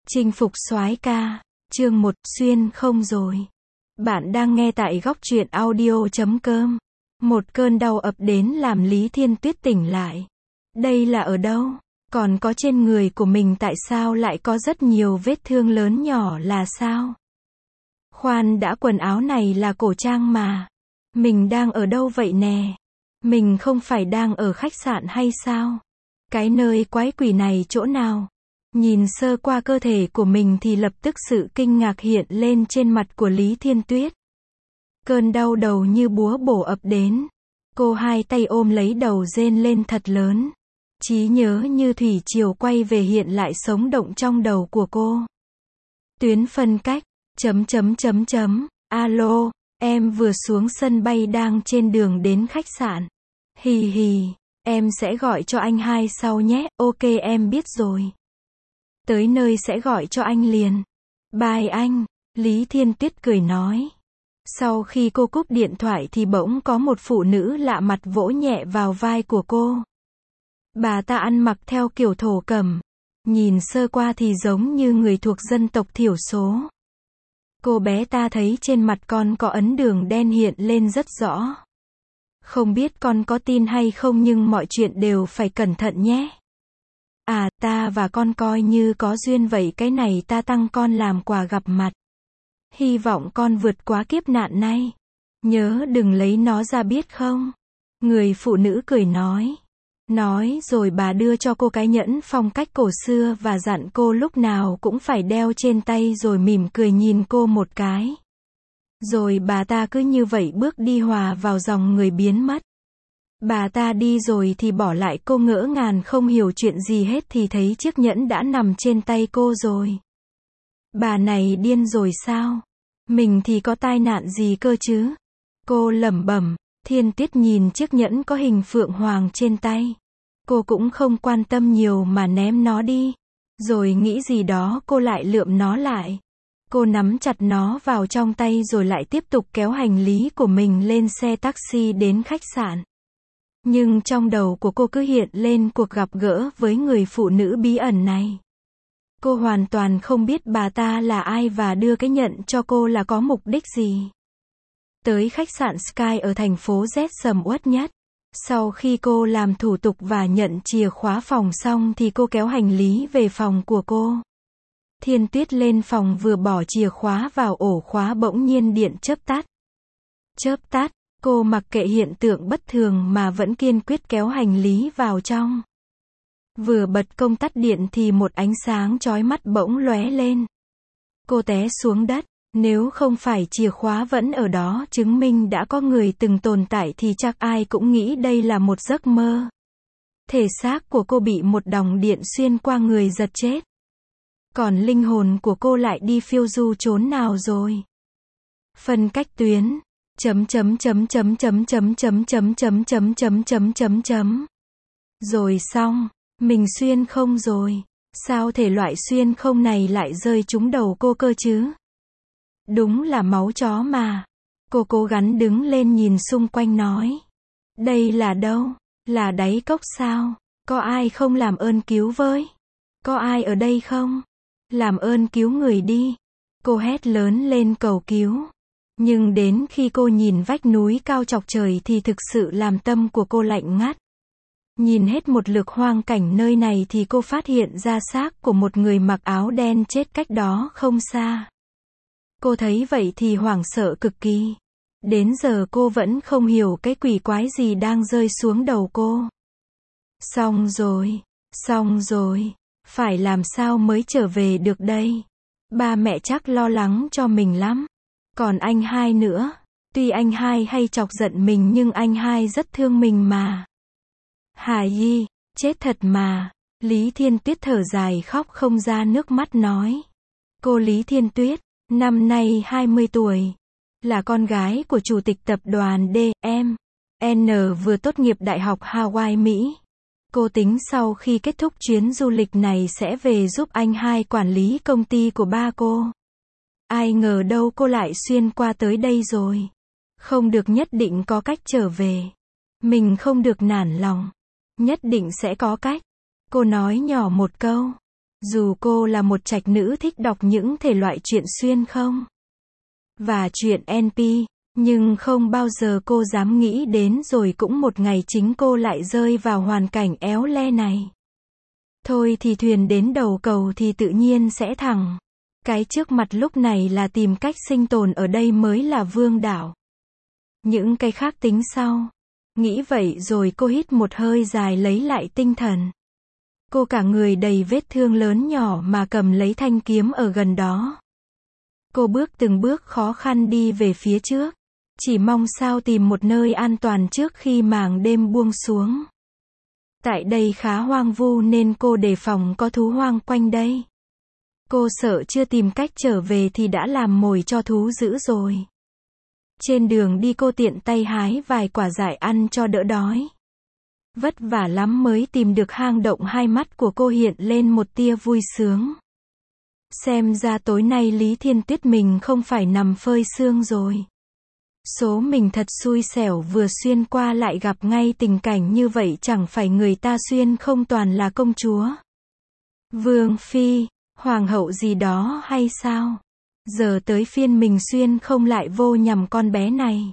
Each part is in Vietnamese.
Chinh phục soái ca, chương 1, xuyên không rồi. Bạn đang nghe tại góc truyện audio.com. Một cơn đau ập đến làm Lý Thiên Tuyết tỉnh lại. Đây là ở đâu? Còn có trên người của mình tại sao lại có rất nhiều vết thương lớn nhỏ là sao? Khoan đã, quần áo này là cổ trang mà. Mình đang ở đâu vậy nè? Mình không phải đang ở khách sạn hay sao? Cái nơi quái quỷ này chỗ nào? Nhìn sơ qua cơ thể của mình thì lập tức sự kinh ngạc hiện lên trên mặt của Lý Thiên Tuyết. Cơn đau đầu như búa bổ ập đến. Cô hai tay ôm lấy đầu rên lên thật lớn. Trí nhớ như thủy triều quay về hiện lại sống động trong đầu của cô. Tuyến phân cách, alo, em vừa xuống sân bay đang trên đường đến khách sạn. Hì hì, em sẽ gọi cho anh hai sau nhé, ok em biết rồi. Tới nơi sẽ gọi cho anh liền. Bye anh, Lý Thiên Tuyết cười nói. Sau khi cô cúp điện thoại thì bỗng có một phụ nữ lạ mặt vỗ nhẹ vào vai của cô. Bà ta ăn mặc theo kiểu thổ cẩm. Nhìn sơ qua thì giống như người thuộc dân tộc thiểu số. Cô bé ta thấy trên mặt con có ấn đường đen hiện lên rất rõ. Không biết con có tin hay không nhưng mọi chuyện đều phải cẩn thận nhé. À, ta và con coi như có duyên vậy, cái này ta tặng con làm quà gặp mặt. Hy vọng con vượt qua kiếp nạn này. Nhớ đừng lấy nó ra biết không? Người phụ nữ cười nói. Nói rồi bà đưa cho cô cái nhẫn phong cách cổ xưa và dặn cô lúc nào cũng phải đeo trên tay rồi mỉm cười nhìn cô một cái. Rồi bà ta cứ như vậy bước đi hòa vào dòng người biến mất. Bà ta đi rồi thì bỏ lại cô ngỡ ngàng không hiểu chuyện gì hết thì thấy chiếc nhẫn đã nằm trên tay cô rồi. Bà này điên rồi sao? Mình thì có tai nạn gì cơ chứ? Cô lẩm bẩm. Thiên Tuyết nhìn chiếc nhẫn có hình phượng hoàng trên tay. Cô cũng không quan tâm nhiều mà ném nó đi. Rồi nghĩ gì đó cô lại lượm nó lại. Cô nắm chặt nó vào trong tay rồi lại tiếp tục kéo hành lý của mình lên xe taxi đến khách sạn. Nhưng trong đầu của cô cứ hiện lên cuộc gặp gỡ với người phụ nữ bí ẩn này. Cô hoàn toàn không biết bà ta là ai và đưa cái nhẫn cho cô là có mục đích gì. Tới khách sạn Sky ở thành phố Z sầm uất nhất. Sau khi cô làm thủ tục và nhận chìa khóa phòng xong thì cô kéo hành lý về phòng của cô. Thiên Tuyết lên phòng vừa bỏ chìa khóa vào ổ khóa bỗng nhiên điện chớp tắt. Chớp tắt, cô mặc kệ hiện tượng bất thường mà vẫn kiên quyết kéo hành lý vào trong. Vừa bật công tắc điện thì một ánh sáng chói mắt bỗng lóe lên. Cô té xuống đất. Nếu không phải chìa khóa vẫn ở đó chứng minh đã có người từng tồn tại thì chắc ai cũng nghĩ đây là một giấc mơ. Thể xác của cô bị một đòng điện xuyên qua người giật chết. Còn linh hồn của cô lại đi phiêu du chốn nào rồi? Phân cách tuyến. Rồi xong, mình xuyên không rồi. Sao thể loại xuyên không này lại rơi trúng đầu cô cơ chứ? Đúng là máu chó mà. Cô cố gắng đứng lên nhìn xung quanh nói. Đây là đâu? Là đáy cốc sao? Có ai không làm ơn cứu với? Có ai ở đây không? Làm ơn cứu người đi. Cô hét lớn lên cầu cứu. Nhưng đến khi cô nhìn vách núi cao chọc trời thì thực sự làm tâm của cô lạnh ngắt. Nhìn hết một lượt hoang cảnh nơi này thì cô phát hiện ra xác của một người mặc áo đen chết cách đó không xa. Cô thấy vậy thì hoảng sợ cực kỳ. Đến giờ cô vẫn không hiểu cái quỷ quái gì đang rơi xuống đầu cô. Xong rồi, phải làm sao mới trở về được đây? Ba mẹ chắc lo lắng cho mình lắm. Còn anh hai nữa. Tuy anh hai hay chọc giận mình nhưng anh hai rất thương mình mà. Hà Yi, chết thật mà. Lý Thiên Tuyết thở dài khóc không ra nước mắt nói. Cô Lý Thiên Tuyết, năm nay 20 tuổi. Là con gái của chủ tịch tập đoàn D.M.N vừa tốt nghiệp Đại học Hawaii, Mỹ. Cô tính sau khi kết thúc chuyến du lịch này sẽ về giúp anh hai quản lý công ty của ba cô. Ai ngờ đâu cô lại xuyên qua tới đây rồi. Không được, nhất định có cách trở về. Mình không được nản lòng. Nhất định sẽ có cách. Cô nói nhỏ một câu. Dù cô là một trạch nữ thích đọc những thể loại truyện xuyên không và truyện NP, nhưng không bao giờ cô dám nghĩ đến rồi cũng một ngày chính cô lại rơi vào hoàn cảnh éo le này. Thôi thì thuyền đến đầu cầu thì tự nhiên sẽ thẳng. Cái trước mặt lúc này là tìm cách sinh tồn ở đây mới là vương đạo. Những cái khác tính sau. Nghĩ vậy rồi cô hít một hơi dài lấy lại tinh thần. Cô cả người đầy vết thương lớn nhỏ mà cầm lấy thanh kiếm ở gần đó. Cô bước từng bước khó khăn đi về phía trước. Chỉ mong sao tìm một nơi an toàn trước khi màn đêm buông xuống. Tại đây khá hoang vu nên cô đề phòng có thú hoang quanh đây. Cô sợ chưa tìm cách trở về thì đã làm mồi cho thú dữ rồi. Trên đường đi cô tiện tay hái vài quả dại ăn cho đỡ đói. Vất vả lắm mới tìm được hang động, hai mắt của cô hiện lên một tia vui sướng. Xem ra tối nay Lý Thiên Tuyết mình không phải nằm phơi sương rồi. Số mình thật xui xẻo vừa xuyên qua lại gặp ngay tình cảnh như vậy, chẳng phải người ta xuyên không toàn là công chúa, vương phi, hoàng hậu gì đó hay sao? Giờ tới phiên mình xuyên không lại vô nhằm con bé này.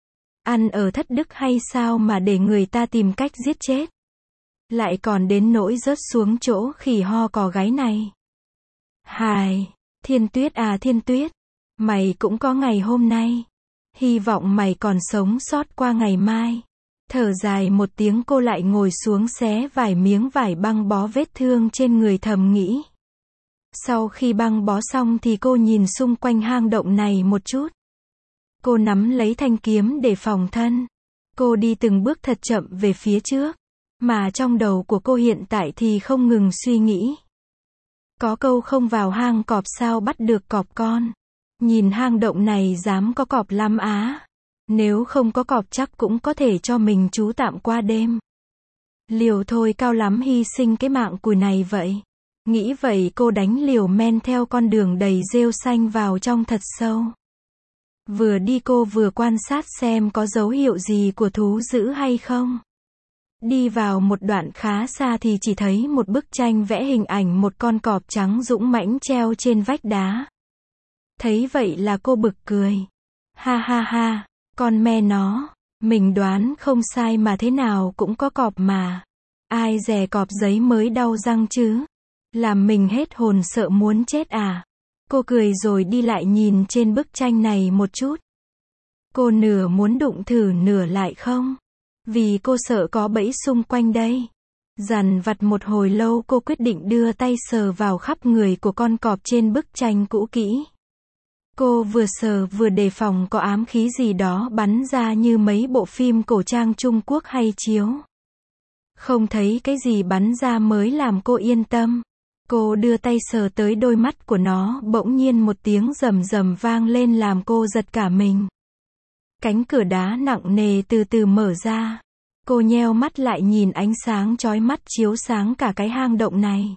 Ăn ở thất đức hay sao mà để người ta tìm cách giết chết? Lại còn đến nỗi rớt xuống chỗ khỉ ho cò gáy này. Hài, Thiên Tuyết à Thiên Tuyết, mày cũng có ngày hôm nay. Hy vọng mày còn sống sót qua ngày mai. Thở dài một tiếng cô lại ngồi xuống xé vài miếng vải băng bó vết thương trên người thầm nghĩ. Sau khi băng bó xong thì cô nhìn xung quanh hang động này một chút. Cô nắm lấy thanh kiếm để phòng thân. Cô đi từng bước thật chậm về phía trước. Mà trong đầu của cô hiện tại thì không ngừng suy nghĩ. Có câu không vào hang cọp sao bắt được cọp con. Nhìn hang động này dám có cọp lắm á. Nếu không có cọp chắc cũng có thể cho mình trú tạm qua đêm. Liều thôi cao lắm hy sinh cái mạng cùi này vậy. Nghĩ vậy cô đánh liều men theo con đường đầy rêu xanh vào trong thật sâu. Vừa đi cô vừa quan sát xem có dấu hiệu gì của thú dữ hay không. Đi vào một đoạn khá xa thì chỉ thấy một bức tranh vẽ hình ảnh một con cọp trắng dũng mãnh treo trên vách đá. Thấy vậy là cô bực cười. Ha ha ha, con me nó, mình đoán không sai mà thế nào cũng có cọp mà. Ai dè cọp giấy mới đau răng chứ. Làm mình hết hồn sợ muốn chết à. Cô cười rồi đi lại nhìn trên bức tranh này một chút. Cô nửa muốn đụng thử nửa lại không. Vì cô sợ có bẫy xung quanh đây. Dằn vặt một hồi lâu cô quyết định đưa tay sờ vào khắp người của con cọp trên bức tranh cũ kỹ. Cô vừa sờ vừa đề phòng có ám khí gì đó bắn ra như mấy bộ phim cổ trang Trung Quốc hay chiếu. Không thấy cái gì bắn ra mới làm cô yên tâm. Cô đưa tay sờ tới đôi mắt của nó, bỗng nhiên một tiếng rầm rầm vang lên làm cô giật cả mình. Cánh cửa đá nặng nề từ từ mở ra. Cô nheo mắt lại nhìn ánh sáng chói mắt chiếu sáng cả cái hang động này.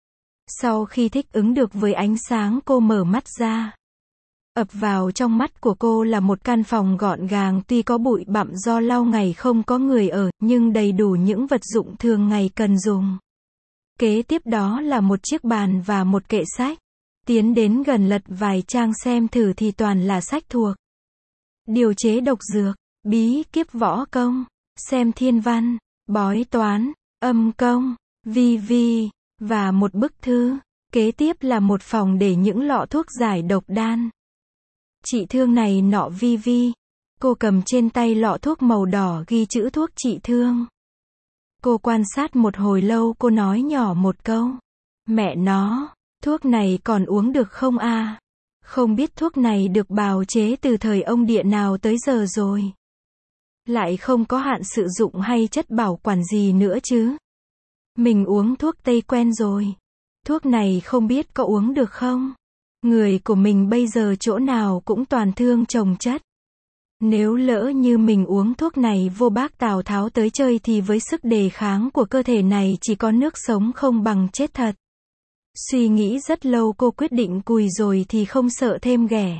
Sau khi thích ứng được với ánh sáng cô mở mắt ra. Ập vào trong mắt của cô là một căn phòng gọn gàng, tuy có bụi bặm do lâu ngày không có người ở, nhưng đầy đủ những vật dụng thường ngày cần dùng. Kế tiếp đó là một chiếc bàn và một kệ sách. Tiến đến gần lật vài trang xem thử thì toàn là sách thuộc điều chế độc dược, bí kíp võ công, xem thiên văn, bói toán, âm công, vi vi, và một bức thư. Kế tiếp là một phòng để những lọ thuốc giải độc đan. Trị thương này nọ vi vi. Cô cầm trên tay lọ thuốc màu đỏ ghi chữ thuốc trị thương. Cô quan sát một hồi lâu cô nói nhỏ một câu. Mẹ nó, thuốc này còn uống được không a? Không biết thuốc này được bào chế từ thời ông địa nào tới giờ rồi. Lại không có hạn sử dụng hay chất bảo quản gì nữa chứ. Mình uống thuốc Tây quen rồi. Thuốc này không biết có uống được không? Người của mình bây giờ chỗ nào cũng toàn thương chồng chất. Nếu lỡ như mình uống thuốc này vô bác Tào Tháo tới chơi thì với sức đề kháng của cơ thể này chỉ có nước sống không bằng chết thật. Suy nghĩ rất lâu cô quyết định cùi rồi thì không sợ thêm ghẻ.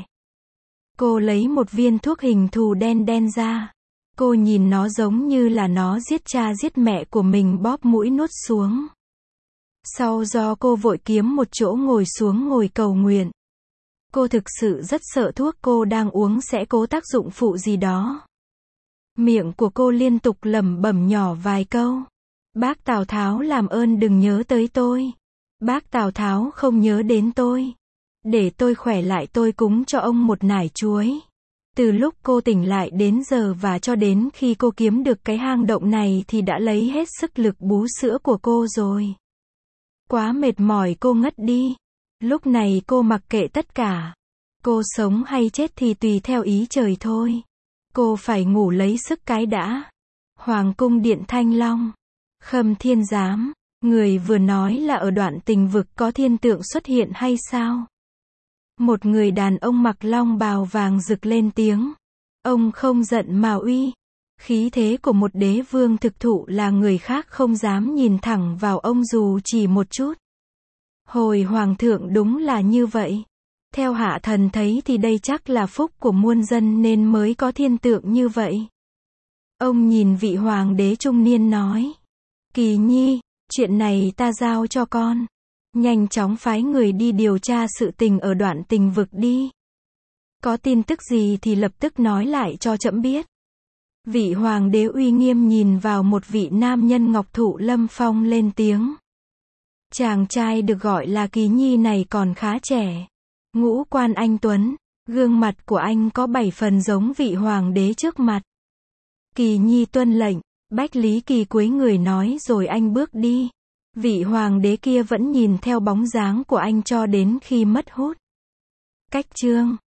Cô lấy một viên thuốc hình thù đen đen ra. Cô nhìn nó giống như là nó giết cha giết mẹ của mình, bóp mũi nuốt xuống. Sau do cô vội kiếm một chỗ ngồi xuống ngồi cầu nguyện. Cô thực sự rất sợ thuốc cô đang uống sẽ có tác dụng phụ gì đó. Miệng của cô liên tục lẩm bẩm nhỏ vài câu. Bác Tào Tháo làm ơn đừng nhớ tới tôi. Bác Tào Tháo không nhớ đến tôi. Để tôi khỏe lại tôi cúng cho ông một nải chuối. Từ lúc cô tỉnh lại đến giờ và cho đến khi cô kiếm được cái hang động này thì đã lấy hết sức lực bú sữa của cô rồi. Quá mệt mỏi cô ngất đi. Lúc này cô mặc kệ tất cả. Cô sống hay chết thì tùy theo ý trời thôi. Cô phải ngủ lấy sức cái đã. Hoàng cung điện Thanh Long. Khâm Thiên Giám. Người vừa nói là ở đoạn tình vực có thiên tượng xuất hiện hay sao? Một người đàn ông mặc long bào vàng rực lên tiếng. Ông không giận mà uy. Khí thế của một đế vương thực thụ là người khác không dám nhìn thẳng vào ông dù chỉ một chút. Hồi hoàng thượng đúng là như vậy. Theo hạ thần thấy thì đây chắc là phúc của muôn dân nên mới có thiên tượng như vậy. Ông nhìn vị hoàng đế trung niên nói. Kỳ Nhi, chuyện này ta giao cho con. Nhanh chóng phái người đi điều tra sự tình ở đoạn tình vực đi. Có tin tức gì thì lập tức nói lại cho trẫm biết. Vị hoàng đế uy nghiêm nhìn vào một vị nam nhân ngọc thụ lâm phong lên tiếng. Chàng trai được gọi là Kỳ Nhi này còn khá trẻ. Ngũ quan anh tuấn, gương mặt của anh có 7 phần giống vị hoàng đế trước mặt. Kỳ Nhi tuân lệnh, Bách Lý Kỳ cúi người nói rồi anh bước đi. Vị hoàng đế kia vẫn nhìn theo bóng dáng của anh cho đến khi mất hút. Cách chương